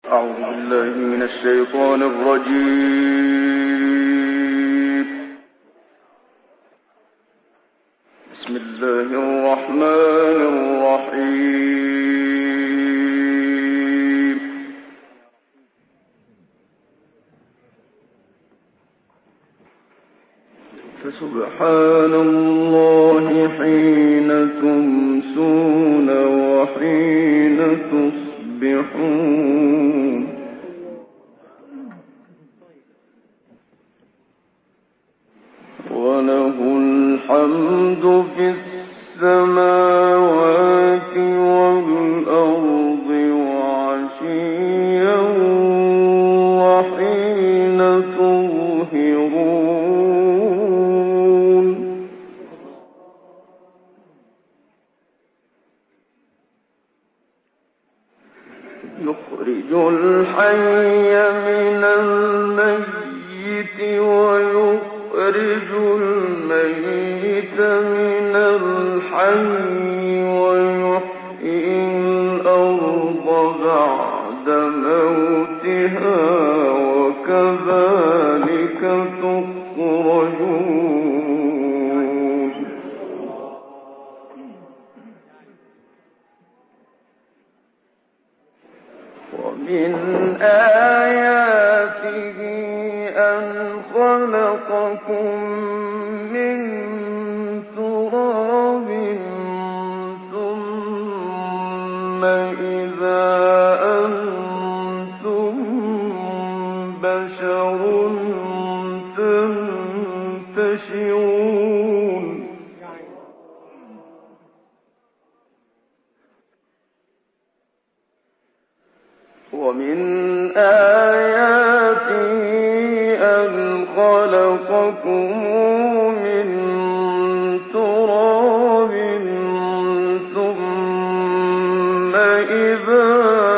أعوذ بالله من الشيطان الرجيم. بسم الله الرحمن الرحيم. فسبحان الله حين تمسون وحين تصبحون. وله الحمد في السماوات والأرض وعشيا وحين تظهرون. يخرج الحي من الميت ويخرج الميت من الحي ويحيي الأرض بعد موتها وكذلك تخرجون. ومن آياته أن خلقكم من تراب ثم إذا أنتم بشر تنتشرون. ومن آياته أن خلقكم من تراب ثم إذا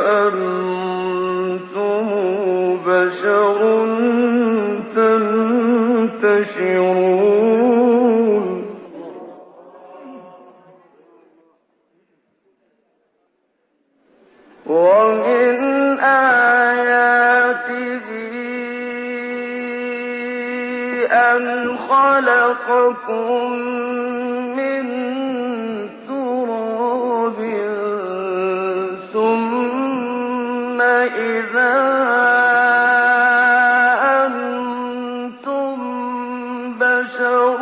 أنتم بشر تنتشرون. ومن آياته أن خلقكم من تراب ثم إذا أنتم بشر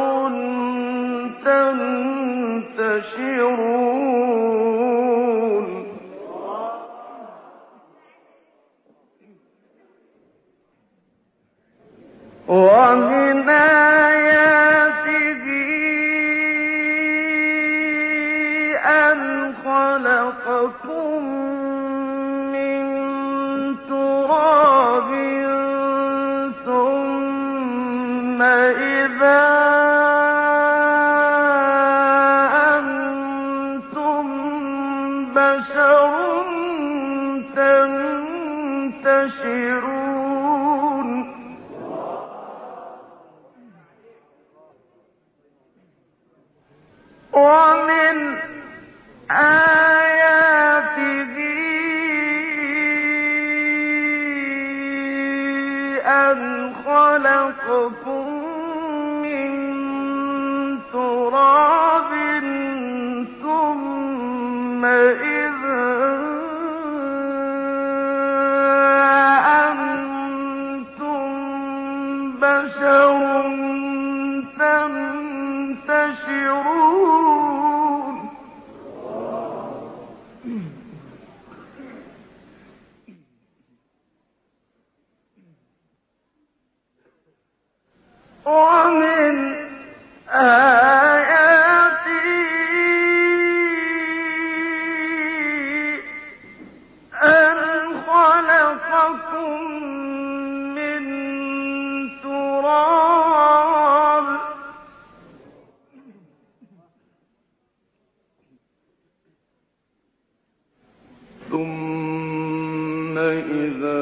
تنتشرون. ومن آياته أن خلقكم من تراب ثم إذا أنتم بشر تنتشرون. ومن آياته أن خلقكم من تراب ثم إذا أنتم بشر تنتشرون. ومن آياته أن خلقكم من تراب ثم إذا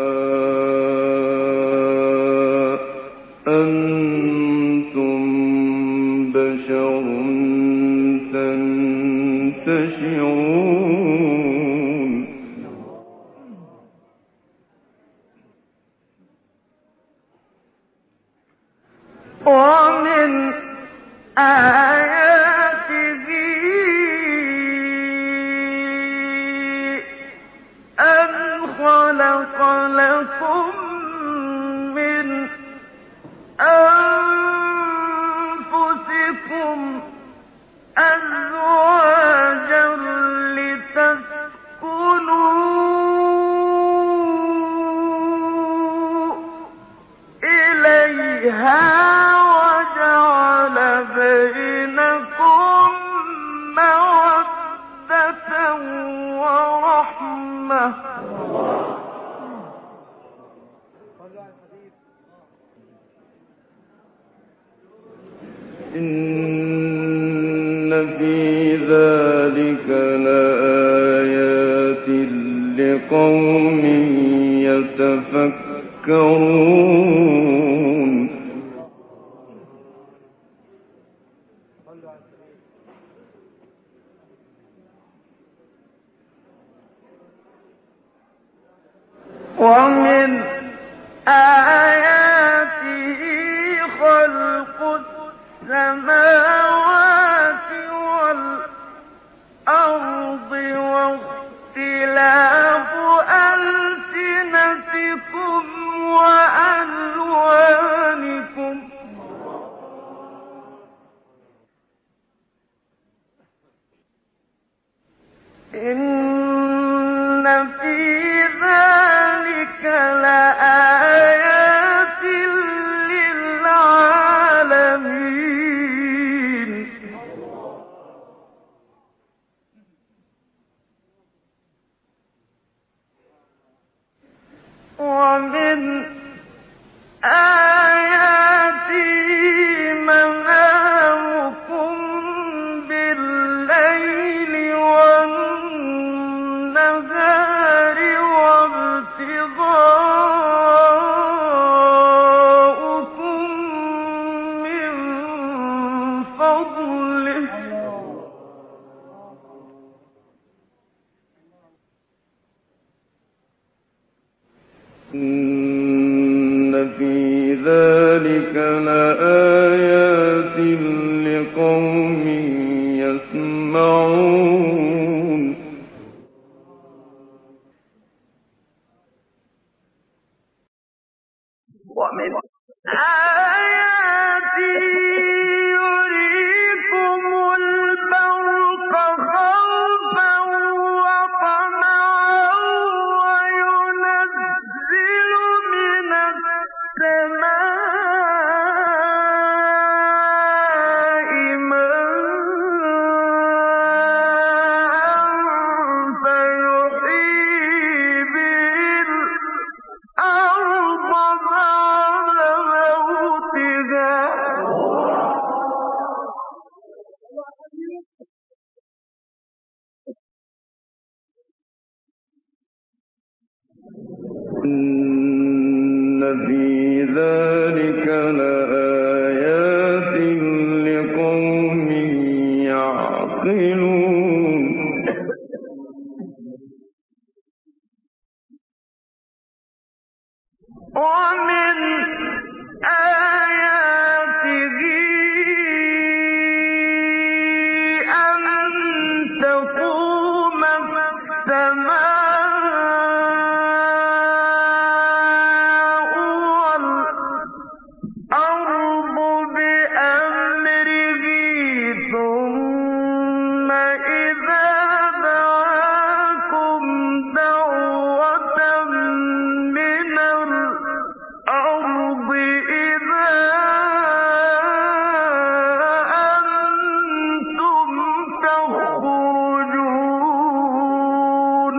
أنتم بشر تنتشرون. ومن آياته أن خلق لكم من أنفسكم أزواجا لتسكنوا إليها وجعل بينكم مودة ورحمة إن في ذلك لآيات لقوم يتفكرون ومن آياته خلق السماوات والأرض واختلاف ألسنتكم وألوانكم إن في ذلك لآيات للعالمين ومن آياته منامكم بالليل والنهار وابتغاؤكم من فضله إن في ذلك لآيات لقوم يسمعون ومن آياته يريكم البرق خوفا وطمعا وينزل من السماء ماء فيحيي به الأرض بعد موتها إن في ذلك لآيات لقوم يعقلون ومن آياته أن تقوم السماء والأرض بأمره ثم إذا دعاكم دعوة من الأرض إذا أنتم تخرجون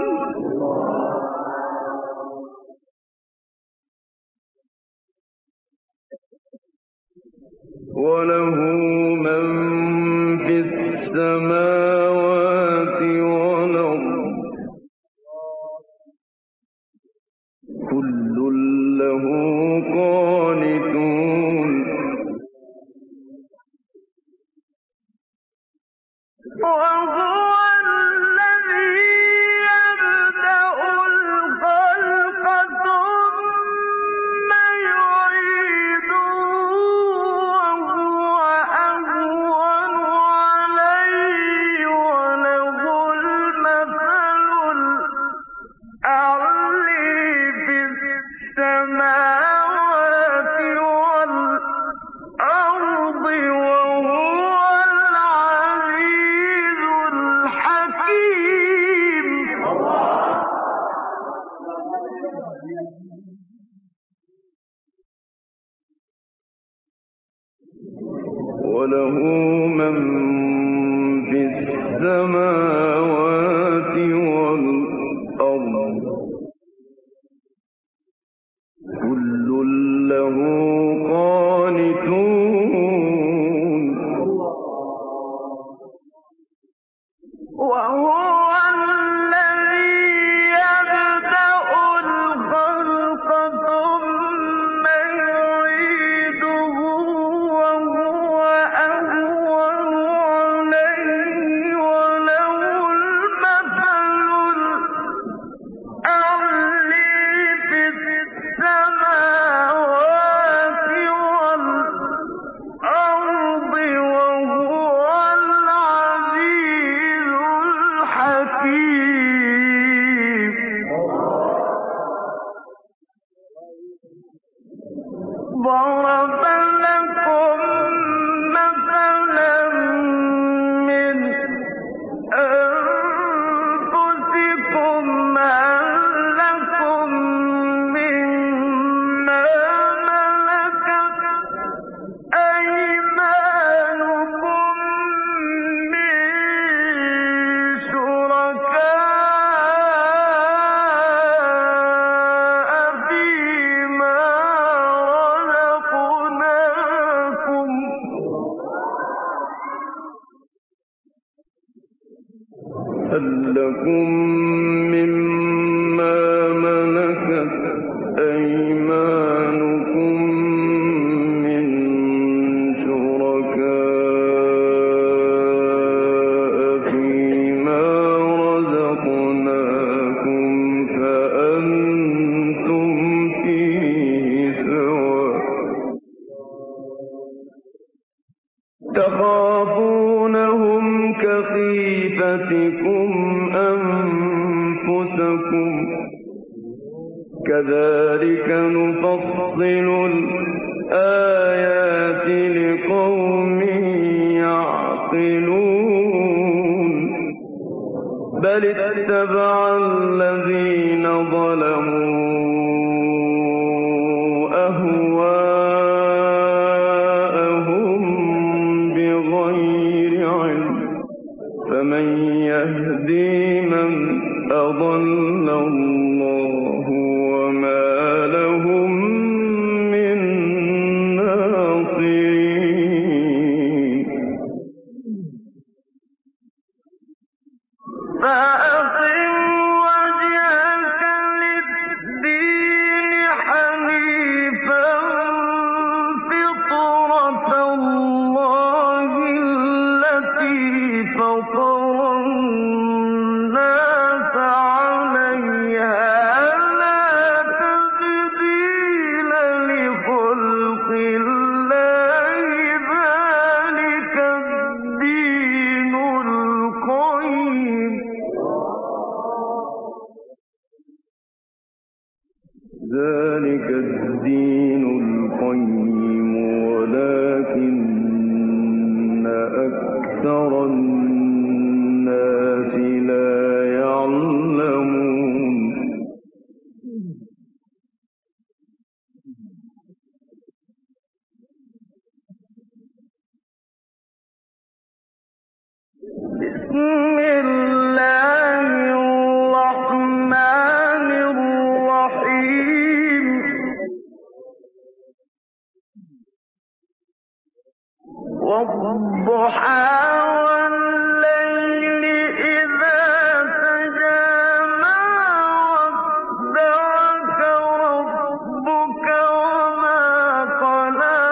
وله من في السماوات والأرض كل له قانتون وهو الذي يبدأ الخلق ثم يعيده وله من في السماوات والأرض كل له قانتون وهو ضرب لكم مثلا من أنفسكم هل لكم مما ملكت أيمانكم من شركاء فيما هل لكم مما ملكت أيمانكم من شركاء فيما رزقناكم فأنتم فيه سواء تخافونهم كخيفتكم أنفسكم كذلك نفصل الآيات لقوم يعقلون بل اتبع الذين ظلموا أهواءهم بغير علم فمن يهدي من أضل الله وما لهم من ناصرين فأقم وجهك للدين حنيفا فطرة الله التي فطر الناس عليها لا تبديل لخلق الله ذلك الدين القيم ولكن أكثر الناس لا يعلمون بسم الله الرحمن الرحيم والضحى والليل إذا سجى ما ودعك ربك وما قلى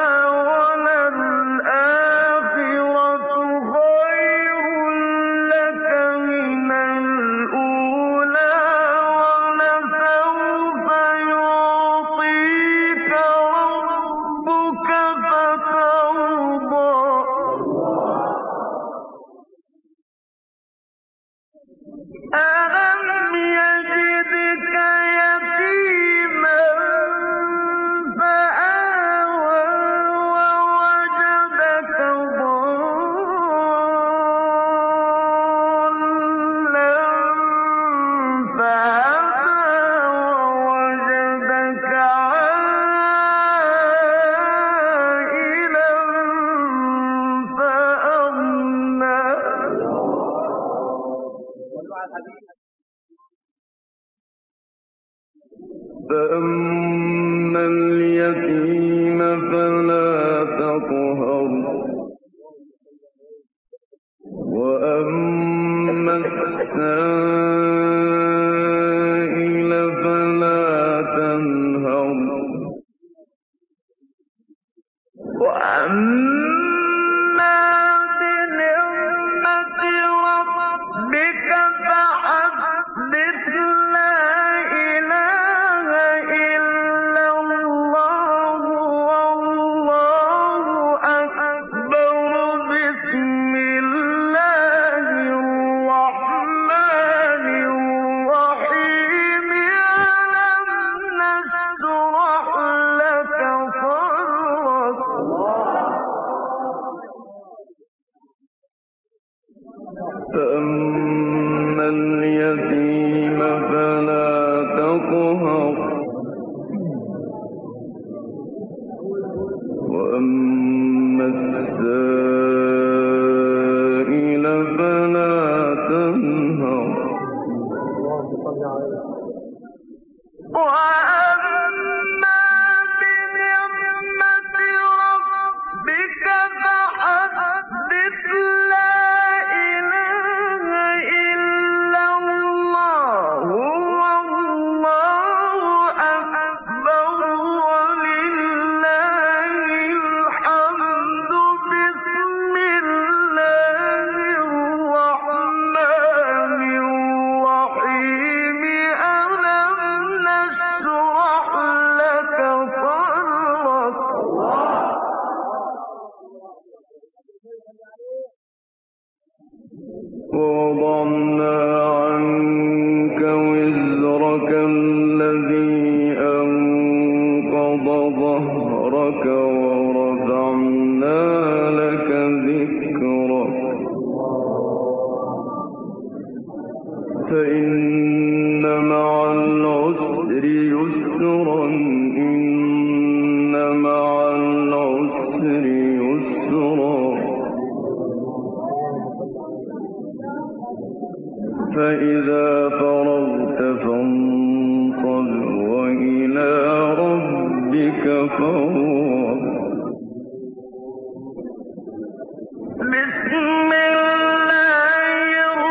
وللآخرة خير لك من الأولى ولسوف يعطيك ربك فترضى فأما اليتيم فلا تقهر وأما السائل فلا تنهر وأما بنعمة ربك فحدث لا إله إلا الله والله أكبر بسم الله الرحمن الرحيم ألم نشرح لك صدرك فأما اليتيم فلا تقهر وأما السائل فلا تنهر وأما بنعمة ربك فحدث لا إله إلا الله والله أكبر ولله الحمد بسم الله الرحمن الرحيم ألم نشرح لك صدرك ووضعنا عنك وزرك الذي أنقض ظهرك ورفعنا لك ذكرك فإن مع العسر يسرا إن مع العسر يسرا فإذا فرغت فانصب وإلى ربك فارغب بسم الله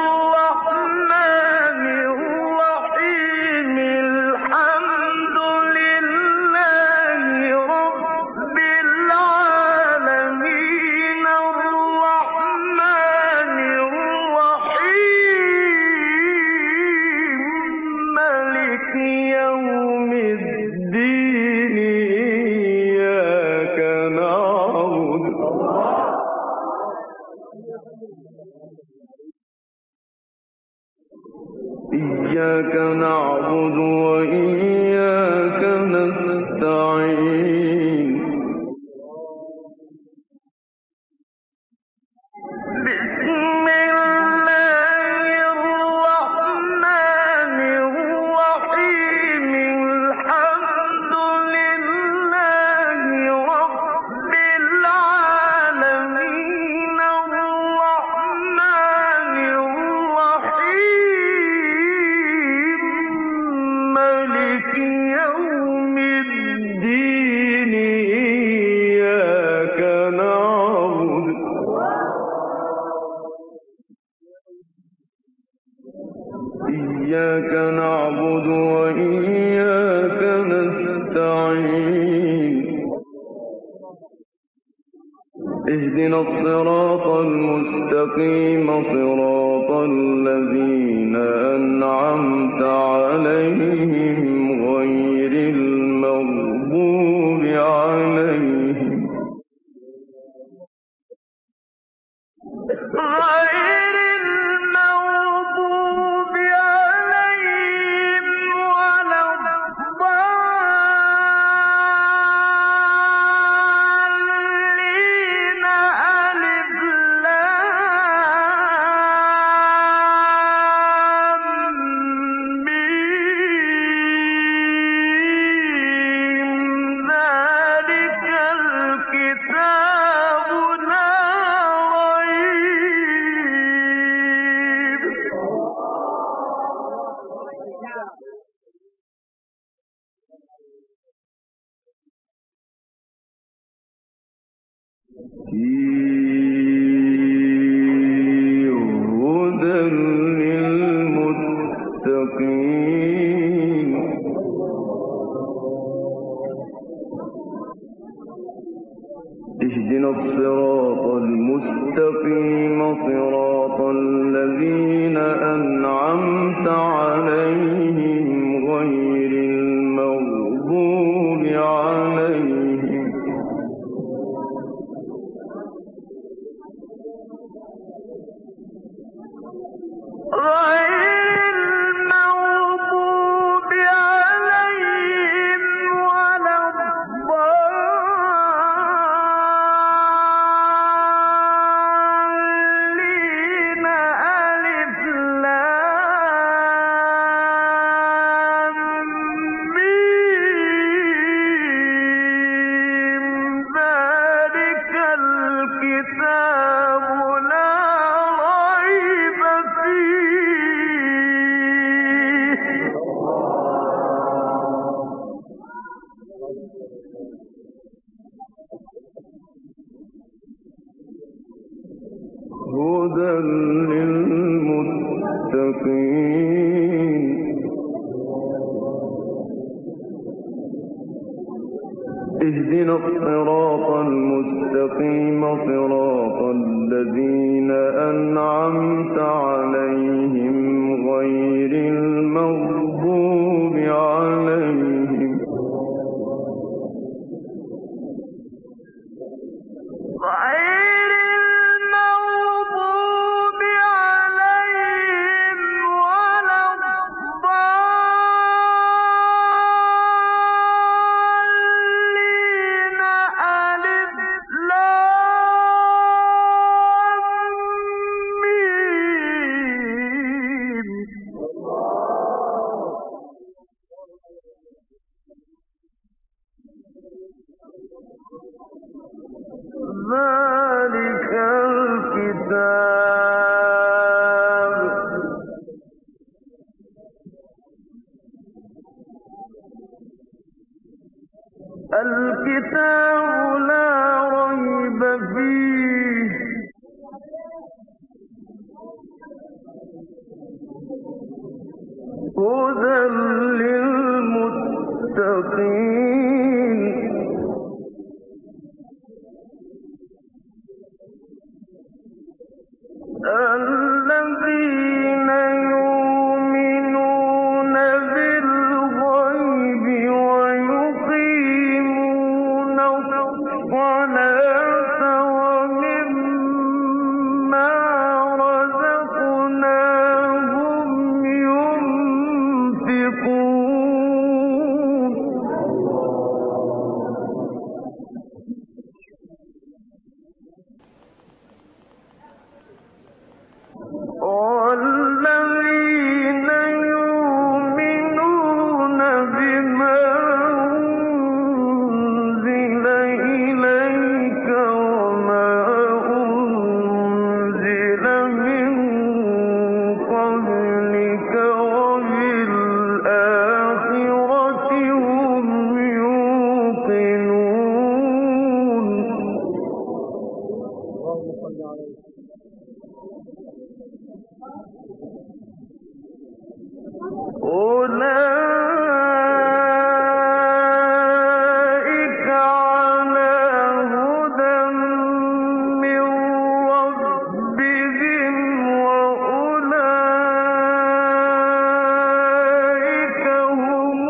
الرحمن الرحيم الحمد لله رب العالمين الرحمن الرحيم مالك يوم الدين إياك نعبد وإياك نستعين بسم الله الرحمن الرحيم الحمد لله رب العالمين الرحمن الرحيم مالك يوم الدين إياك نعبد وإياك نستعين اهدنا الصراط المستقيم صراط الذين أنعمت عليهم غير المغضوب عليهم ولا الضالين ألف لام اهدنا الصراط المستقيم صراط الذين أنعمت عليهم غير المغضوب عليهم هدى للمتقين اهدنا الصراط المستقيم صراط الذين أنعمت عليهم غير المغضوب عليهم ذلك الكتاب لا ريب فيه هدى للمتقين الذين يؤمنون بالغيب ويقيمون الصلاة ومما رزقناهم ينفقون والذين يؤمنون بما أنزل إليك وما أنزل من قبلك وبالآخرة هم يوقنون أولئك على هدى من ربهم وأولئك هم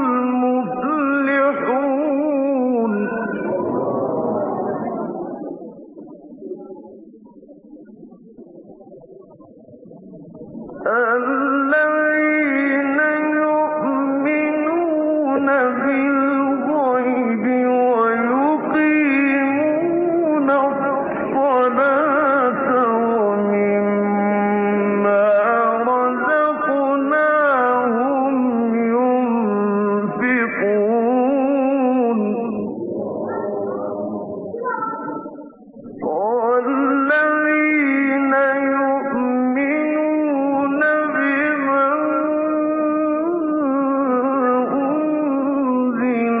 المفلحون الذين يؤمنون بالغيب ويقيمون الصلاة ومما رزقناهم ينفقون والذين يؤمنون بما أنزل